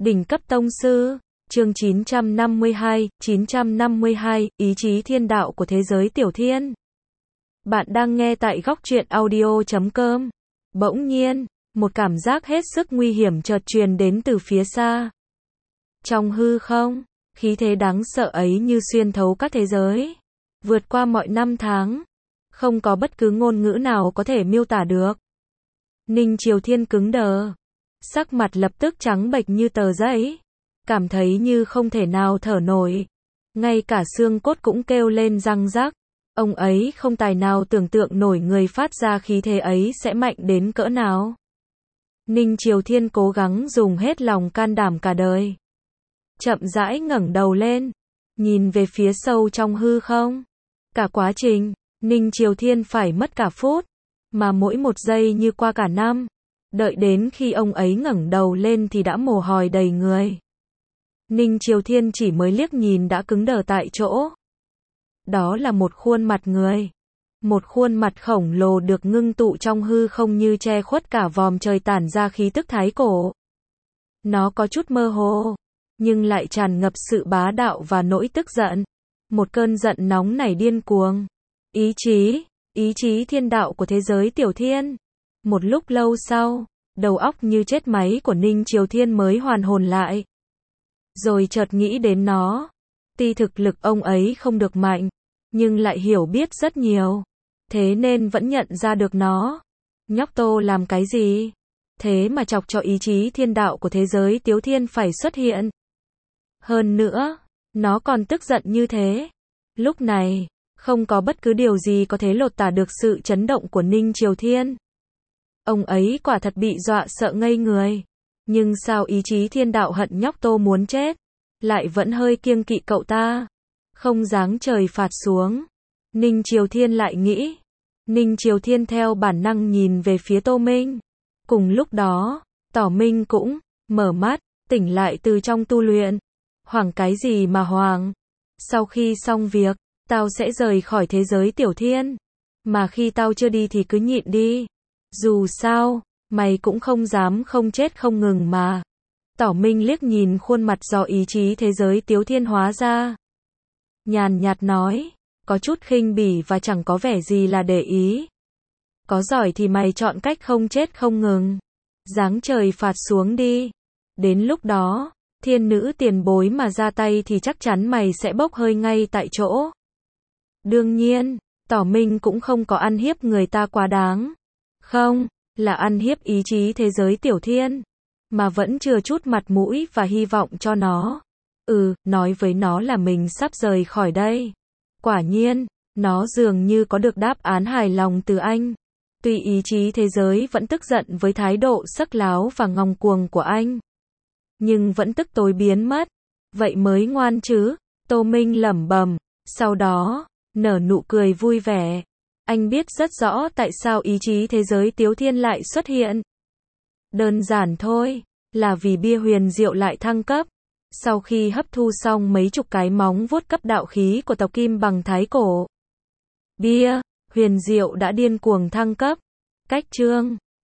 Đỉnh cấp tông sư, chương 952, ý chí thiên đạo của thế giới tiểu thiên. Bạn đang nghe tại góc truyện audio.com. Bỗng nhiên, một cảm giác hết sức nguy hiểm chợt truyền đến từ phía xa. Trong hư không, khí thế đáng sợ ấy như xuyên thấu các thế giới, vượt qua mọi năm tháng, không có bất cứ ngôn ngữ nào có thể miêu tả được. Ninh Triều Thiên cứng đờ, sắc mặt lập tức trắng bệch như tờ giấy, cảm thấy như không thể nào thở nổi, ngay cả xương cốt cũng kêu lên răng rắc. Ông ấy không tài nào tưởng tượng nổi người phát ra khí thế ấy sẽ mạnh đến cỡ nào. Ninh Triều Thiên cố gắng dùng hết lòng can đảm cả đời, chậm rãi ngẩng đầu lên, nhìn về phía sâu trong hư không. Cả quá trình, Ninh Triều Thiên phải mất cả phút, mà mỗi một giây như qua cả năm. Đợi đến khi ông ấy ngẩng đầu lên thì đã mồ hôi đầy người. Ninh Triều Thiên chỉ mới liếc nhìn đã cứng đờ tại chỗ. Đó là một khuôn mặt người. Một khuôn mặt khổng lồ được ngưng tụ trong hư không như che khuất cả vòm trời, tản ra khí tức thái cổ. Nó có chút mơ hồ, nhưng lại tràn ngập sự bá đạo và nỗi tức giận. Một cơn giận nóng nảy điên cuồng. Ý chí thiên đạo của thế giới tiểu thiên. Một lúc lâu sau, đầu óc như chết máy của Ninh Triều Thiên mới hoàn hồn lại. Rồi chợt nghĩ đến nó. Tuy thực lực ông ấy không được mạnh, nhưng lại hiểu biết rất nhiều. Thế nên vẫn nhận ra được nó. Nhóc Tô làm cái gì? Thế mà chọc cho ý chí thiên đạo của thế giới tiểu thiên phải xuất hiện. Hơn nữa, nó còn tức giận như thế. Lúc này, không có bất cứ điều gì có thể lột tả được sự chấn động của Ninh Triều Thiên. Ông ấy quả thật bị dọa sợ ngây người. Nhưng sao ý chí thiên đạo hận nhóc Tô muốn chết, lại vẫn hơi kiêng kỵ cậu ta, không giáng trời phạt xuống. Ninh Triều Thiên lại nghĩ. Ninh Triều Thiên theo bản năng nhìn về phía Tô Minh. Cùng lúc đó, Tỏ Minh cũng mở mắt, tỉnh lại từ trong tu luyện. Hoảng cái gì mà hoảng? Sau khi xong việc, tao sẽ rời khỏi thế giới tiểu thiên. Mà khi tao chưa đi thì cứ nhịn đi. Dù sao, mày cũng không dám không chết không ngừng mà. Tỏ Minh liếc nhìn khuôn mặt do ý chí thế giới tiểu thiên hóa ra. Nhàn nhạt nói, có chút khinh bỉ và chẳng có vẻ gì là để ý. Có giỏi thì mày chọn cách không chết không ngừng. Giáng trời phạt xuống đi. Đến lúc đó, thiên nữ tiền bối mà ra tay thì chắc chắn mày sẽ bốc hơi ngay tại chỗ. Đương nhiên, Tỏ Minh cũng không có ăn hiếp người ta quá đáng. Không, là ăn hiếp ý chí thế giới tiểu thiên. Mà vẫn chưa chút mặt mũi và hy vọng cho nó. Nói với nó là mình sắp rời khỏi đây. Quả nhiên, nó dường như có được đáp án hài lòng từ anh. Tuy ý chí thế giới vẫn tức giận với thái độ sắc láo và ngông cuồng của anh, nhưng vẫn tức tối biến mất. Vậy mới ngoan chứ, Tô Minh lẩm bẩm. Sau đó, nở nụ cười vui vẻ. Anh biết rất rõ tại sao ý chí thế giới tiểu thiên lại xuất hiện. Đơn giản thôi, là vì bia huyền diệu lại thăng cấp. Sau khi hấp thu xong mấy chục cái móng vuốt cấp đạo khí của tộc Kim bằng thái cổ, bia huyền diệu đã điên cuồng thăng cấp. Cách chương